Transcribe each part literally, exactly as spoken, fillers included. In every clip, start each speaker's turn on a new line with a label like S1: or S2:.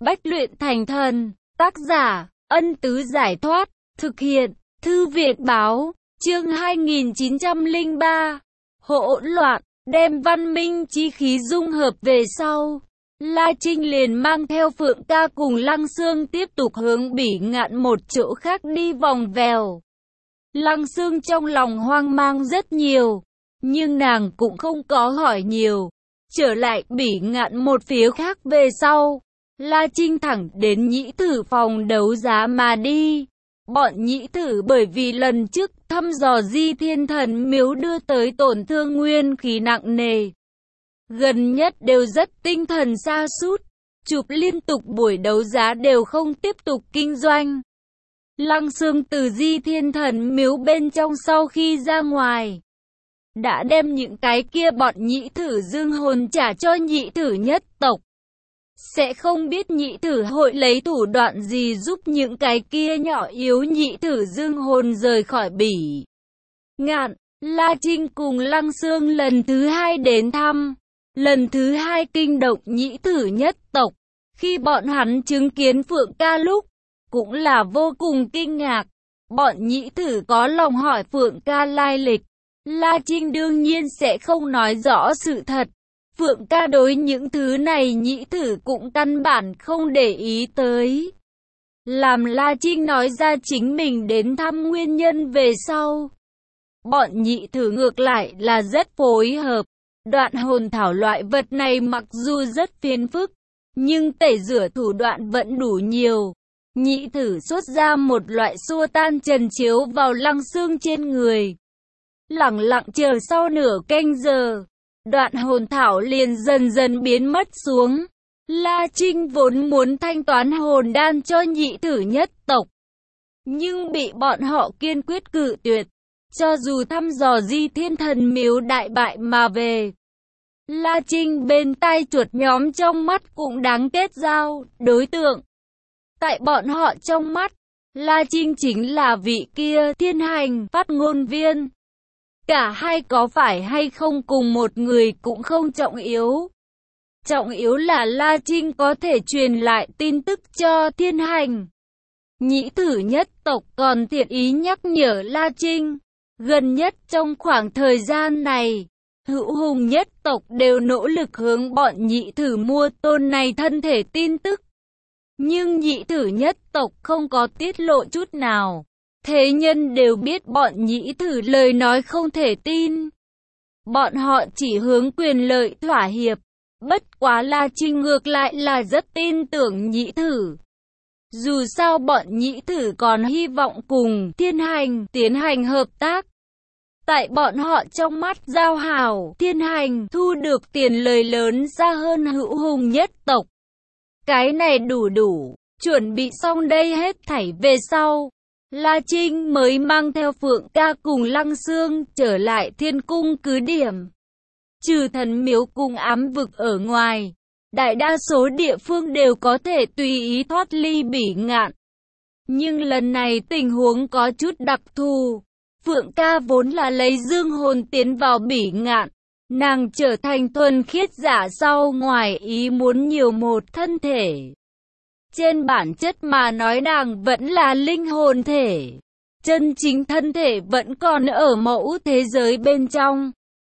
S1: Bách luyện thành thần. Tác giả, Ân Tứ Giải Thoát. Thực hiện, Thư Việt Báo. Chương hai nghìn chín trăm lẻ ba. Hỗn loạn, đem văn minh chí khí dung hợp về sau. La Trinh liền mang theo Phượng Ca cùng Lăng Xương tiếp tục hướng Bỉ Ngạn một chỗ khác đi vòng vèo. Lăng Xương trong lòng hoang mang rất nhiều, nhưng nàng cũng không có hỏi nhiều. Trở lại Bỉ Ngạn một phía khác về sau, La Trinh thẳng đến nhĩ thử phòng đấu giá mà đi. Bọn nhĩ thử bởi vì lần trước thăm dò Di Thiên Thần Miếu đưa tới tổn thương nguyên khí nặng nề, gần nhất đều rất tinh thần sa sút, chụp liên tục buổi đấu giá đều không tiếp tục kinh doanh. Lăng Xương từ Di Thiên Thần Miếu bên trong sau khi ra ngoài, đã đem những cái kia bọn nhĩ thử dương hồn trả cho nhĩ thử nhất tộc. Sẽ không biết nhĩ thử hội lấy thủ đoạn gì giúp những cái kia nhỏ yếu nhĩ thử dương hồn rời khỏi Bỉ Ngạn. La Trinh cùng Lăng Xương lần thứ hai đến thăm, lần thứ hai kinh động nhĩ thử nhất tộc. Khi bọn hắn chứng kiến Phượng Ca lúc, cũng là vô cùng kinh ngạc. Bọn nhĩ thử có lòng hỏi Phượng Ca lai lịch. La Trinh đương nhiên sẽ không nói rõ sự thật. Phượng Ca đối những thứ này nhĩ thử cũng căn bản không để ý tới. Làm La Trinh nói ra chính mình đến thăm nguyên nhân về sau, bọn nhĩ thử ngược lại là rất phối hợp. Đoạn hồn thảo loại vật này mặc dù rất phiền phức, nhưng tẩy rửa thủ đoạn vẫn đủ nhiều. Nhĩ thử xuất ra một loại xua tan trần chiếu vào Lăng Xương trên người. Lặng lặng chờ sau nửa canh giờ, đoạn hồn thảo liền dần dần biến mất xuống. La Trinh vốn muốn thanh toán hồn đan cho nhĩ thử nhất tộc, nhưng bị bọn họ kiên quyết cự tuyệt. Cho dù thăm dò Di Thiên Thần Miếu đại bại mà về, La Trinh bên tai chuột nhóm trong mắt cũng đáng kết giao đối tượng. Tại bọn họ trong mắt, La Trinh chính là vị kia thiên hành phát ngôn viên. Cả hai có phải hay không cùng một người cũng không trọng yếu. Trọng yếu là La Trinh có thể truyền lại tin tức cho thiên hành. Nhĩ thử nhất tộc còn thiện ý nhắc nhở La Trinh, gần nhất trong khoảng thời gian này, hữu hùng nhất tộc đều nỗ lực hướng bọn nhĩ thử mua tôn này thân thể tin tức. Nhưng nhĩ thử nhất tộc không có tiết lộ chút nào. Thế nhân đều biết bọn nhĩ thử lời nói không thể tin. Bọn họ chỉ hướng quyền lợi thỏa hiệp. Bất quá La Trinh ngược lại là rất tin tưởng nhĩ thử. Dù sao bọn nhĩ thử còn hy vọng cùng thiên hành tiến hành hợp tác. Tại bọn họ trong mắt giao hảo, thiên hành thu được tiền lời lớn ra hơn hữu hùng nhất tộc. Cái này đủ đủ, chuẩn bị xong đây hết thảy về sau, La Trinh mới mang theo Phượng Ca cùng Lăng Xương trở lại thiên cung cứ điểm. Trừ thần miếu cùng ám vực ở ngoài, đại đa số địa phương đều có thể tùy ý thoát ly Bỉ Ngạn. Nhưng lần này tình huống có chút đặc thù. Phượng Ca vốn là lấy dương hồn tiến vào Bỉ Ngạn. Nàng trở thành thuần khiết giả sau ngoài ý muốn nhiều một thân thể. Trên bản chất mà nói nàng vẫn là linh hồn thể. Chân chính thân thể vẫn còn ở mẫu thế giới bên trong.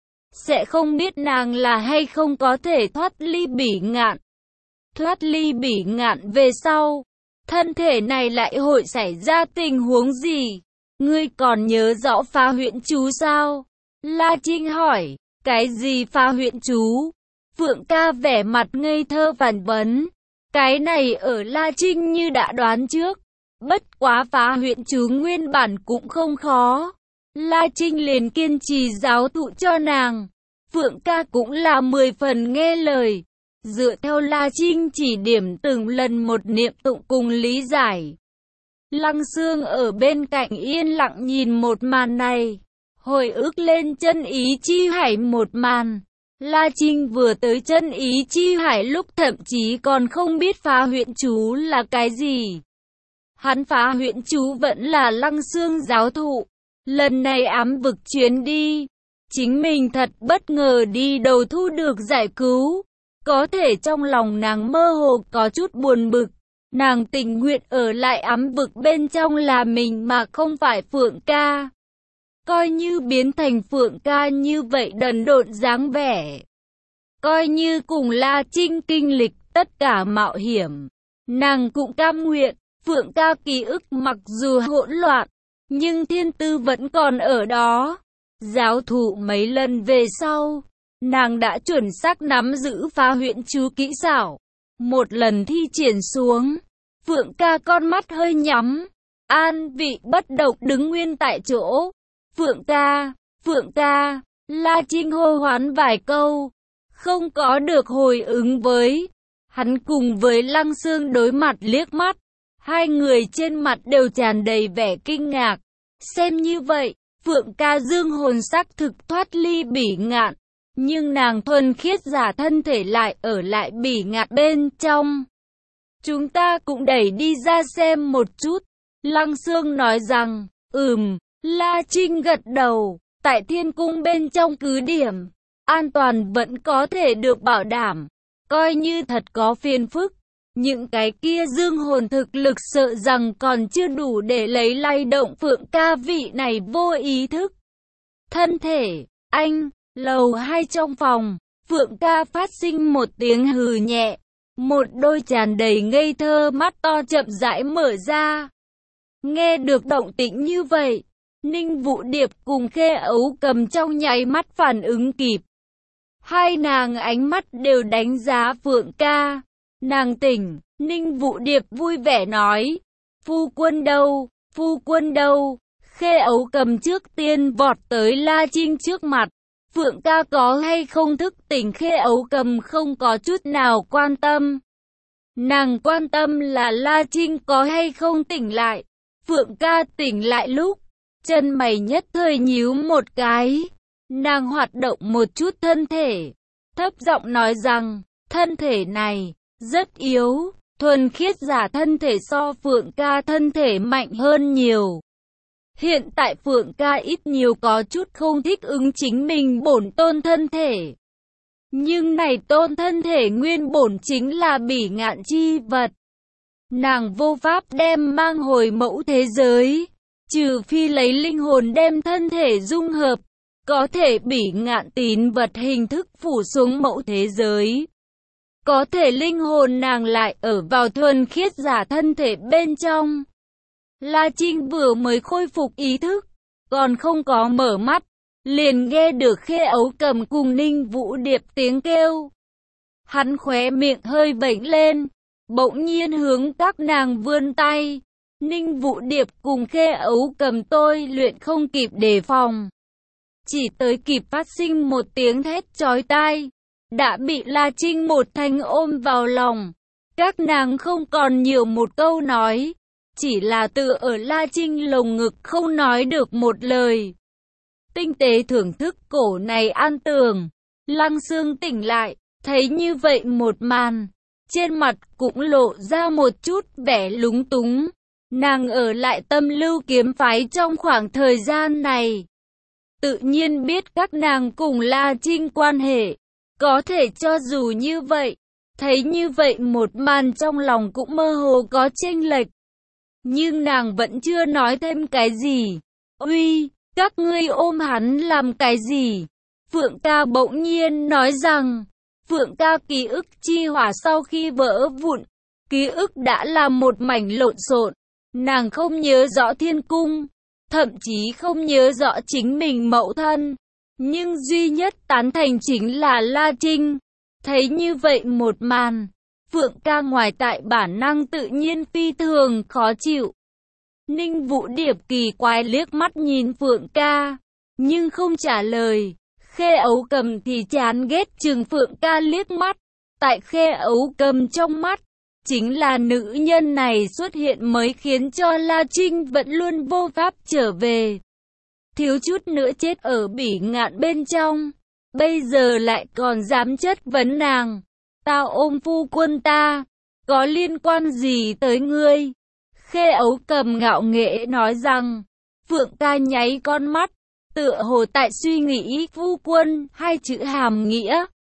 S1: Sẽ không biết nàng là hay không có thể thoát ly Bỉ Ngạn. Thoát ly Bỉ Ngạn về sau, thân thể này lại hội xảy ra tình huống gì? Ngươi còn nhớ rõ phá huyễn chú sao? La Trinh hỏi. Cái gì phá huyễn chú? Phượng Ca vẻ mặt ngây thơ phản vấn. Cái này ở La Trinh như đã đoán trước. Bất quá phá huyễn chú nguyên bản cũng không khó. La Trinh liền kiên trì giáo thụ cho nàng. Phượng Ca cũng là mười phần nghe lời. Dựa theo La Trinh chỉ điểm từng lần một niệm tụng cùng lý giải. Lăng Xương ở bên cạnh yên lặng nhìn một màn này. Hồi ức lên chân ý chi hải một màn. La Trinh vừa tới chân ý chi hải lúc thậm chí còn không biết phá huyễn chú là cái gì. Hắn phá huyễn chú vẫn là Lăng Xương giáo thụ. Lần này ám vực chuyến đi, chính mình thật bất ngờ đi đầu thu được giải cứu. Có thể trong lòng nàng mơ hồ có chút buồn bực. Nàng tình nguyện ở lại ám vực bên trong là mình mà không phải Phượng ca. Coi như biến thành Phượng ca như vậy đần độn dáng vẻ. Coi như cùng La Trinh kinh lịch tất cả mạo hiểm. Nàng cũng cam nguyện. Phượng ca ký ức mặc dù hỗn loạn, nhưng thiên tư vẫn còn ở đó. Giáo thụ mấy lần về sau, nàng đã chuẩn xác nắm giữ phá huyễn chú kỹ xảo. Một lần thi triển xuống, Phượng ca con mắt hơi nhắm, an vị bất động đứng nguyên tại chỗ. Phượng ca, Phượng ca, La Trinh hô hoán vài câu, không có được hồi ứng với. Hắn cùng với Lăng Xương đối mặt liếc mắt, hai người trên mặt đều tràn đầy vẻ kinh ngạc. Xem như vậy, Phượng ca dương hồn xác thực thoát ly Bỉ Ngạn, nhưng nàng thuần khiết giả thân thể lại ở lại Bỉ Ngạn bên trong. Chúng ta cũng đẩy đi ra xem một chút. Lăng Xương nói rằng, ừm, La Trinh gật đầu, tại thiên cung bên trong cứ điểm, an toàn vẫn có thể được bảo đảm, coi như thật có phiền phức. Những cái kia dương hồn thực lực sợ rằng còn chưa đủ để lấy lay động Phượng ca vị này vô ý thức. Thân thể, anh, lầu hai trong phòng, Phượng ca phát sinh một tiếng hừ nhẹ, một đôi tràn đầy ngây thơ mắt to chậm rãi mở ra. Nghe được động tĩnh như vậy, Ninh Vũ Điệp cùng Khê Ấu Cầm trong nháy mắt phản ứng kịp. Hai nàng ánh mắt đều đánh giá Phượng ca. Nàng tỉnh, Ninh Vũ Điệp vui vẻ nói, phu quân đâu, phu quân đâu. Khê Ấu Cầm trước tiên vọt tới La Trinh trước mặt. Phượng ca có hay không thức tỉnh, Khê Ấu Cầm không có chút nào quan tâm. Nàng quan tâm là La Trinh có hay không tỉnh lại. Phượng ca tỉnh lại lúc, chân mày nhất thời nhíu một cái. Nàng hoạt động một chút thân thể, thấp giọng nói rằng, thân thể này rất yếu, thuần khiết giả thân thể so Phượng ca thân thể mạnh hơn nhiều. Hiện tại Phượng ca ít nhiều có chút không thích ứng chính mình bổn tôn thân thể. Nhưng này tôn thân thể nguyên bổn chính là Bỉ Ngạn chi vật. Nàng vô pháp đem mang hồi mẫu thế giới, trừ phi lấy linh hồn đem thân thể dung hợp, có thể Bỉ Ngạn tín vật hình thức phủ xuống mẫu thế giới. Có thể linh hồn nàng lại ở vào thuần khiết giả thân thể bên trong. La Trinh vừa mới khôi phục ý thức, còn không có mở mắt, liền nghe được Khê Ấu Cầm cùng Ninh Vũ Điệp tiếng kêu. Hắn khóe miệng hơi vểnh lên, bỗng nhiên hướng các nàng vươn tay. Ninh Vũ Điệp cùng Khê Ấu Cầm tôi luyện không kịp đề phòng, chỉ tới kịp phát sinh một tiếng thét chói tai, đã bị La Trinh một thanh ôm vào lòng. Các nàng không còn nhiều một câu nói, chỉ là tựa ở La Trinh lồng ngực không nói được một lời. Tinh tế thưởng thức cổ này an tường, Lăng Xương tỉnh lại, thấy như vậy một màn, trên mặt cũng lộ ra một chút vẻ lúng túng. Nàng ở lại Tâm Lưu kiếm phái trong khoảng thời gian này, tự nhiên biết các nàng cùng La Trinh quan hệ, có thể cho dù như vậy, thấy như vậy một màn trong lòng cũng mơ hồ có chênh lệch. Nhưng nàng vẫn chưa nói thêm cái gì. Uy, các ngươi ôm hắn làm cái gì? Phượng ca bỗng nhiên nói rằng, Phượng ca ký ức chi hỏa sau khi vỡ vụn, ký ức đã là một mảnh lộn xộn. Nàng không nhớ rõ thiên cung, thậm chí không nhớ rõ chính mình mẫu thân. Nhưng duy nhất tán thành chính là La Trinh. Thấy như vậy một màn, Phượng ca ngoài tại bản năng tự nhiên phi thường khó chịu. Ninh Vũ Điệp kỳ quái liếc mắt nhìn Phượng ca, nhưng không trả lời. Khê Ấu Cầm thì chán ghét chừng Phượng ca liếc mắt. Tại Khê Ấu Cầm trong mắt, chính là nữ nhân này xuất hiện mới khiến cho La Trinh vẫn luôn vô pháp trở về. Thiếu chút nữa chết ở Bỉ Ngạn bên trong, bây giờ lại còn dám chất vấn nàng. Tao ôm phu quân ta, có liên quan gì tới ngươi? Khê Ấu Cầm ngạo nghễ nói rằng. Phượng ca nháy con mắt, tựa hồ tại suy nghĩ phu quân hai chữ hàm nghĩa.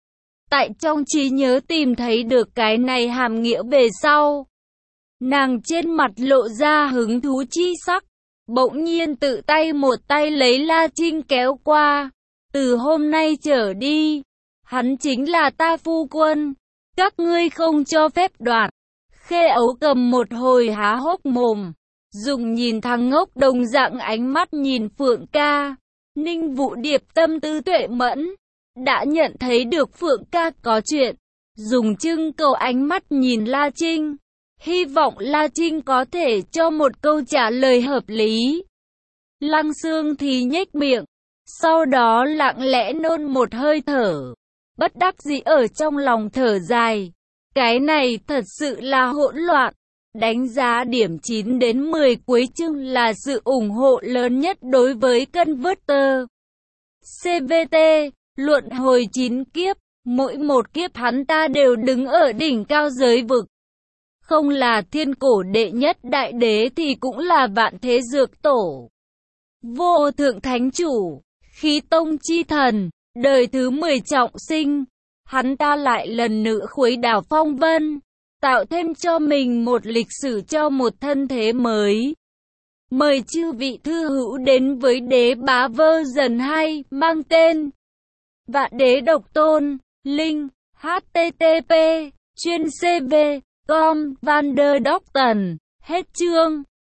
S1: tại trong trí nhớ tìm thấy được cái này hàm nghĩa về sau. Nàng trên mặt lộ ra hứng thú chi sắc, bỗng nhiên tự tay một tay lấy La Trinh kéo qua. Từ hôm nay trở đi, hắn chính là ta phu quân, các ngươi không cho phép đoạt. Khê Ấu Cầm một hồi há hốc mồm, dùng nhìn thằng ngốc đồng dạng ánh mắt nhìn Phượng ca. Ninh Vũ Điệp tâm tư tuệ mẫn, đã nhận thấy được Phượng ca có chuyện, dùng trưng cầu ánh mắt nhìn La Trinh, hy vọng La Trinh có thể cho một câu trả lời hợp lý. Lăng Xương thì nhếch miệng, sau đó lặng lẽ nôn một hơi thở, bất đắc dĩ ở trong lòng thở dài. Cái này thật sự là hỗn loạn. Đánh giá điểm chín đến mười cuối chương là sự ủng hộ lớn nhất đối với Converter. xê vê tê, luận hồi chín kiếp, mỗi một kiếp hắn ta đều đứng ở đỉnh cao giới vực. Không là thiên cổ đệ nhất đại đế thì cũng là vạn thế dược tổ. Vô thượng thánh chủ, khí tông chi thần, đời thứ mười trọng sinh. Hắn ta lại lần nữa khuấy đảo phong vân, tạo thêm cho mình một lịch sử cho một thân thế mới. Mời chư vị thư hữu đến với Đế Bá version hai mang tên Vạn Đế Độc Tôn, link http chuyên cv com Vanderdocton. Hết chương.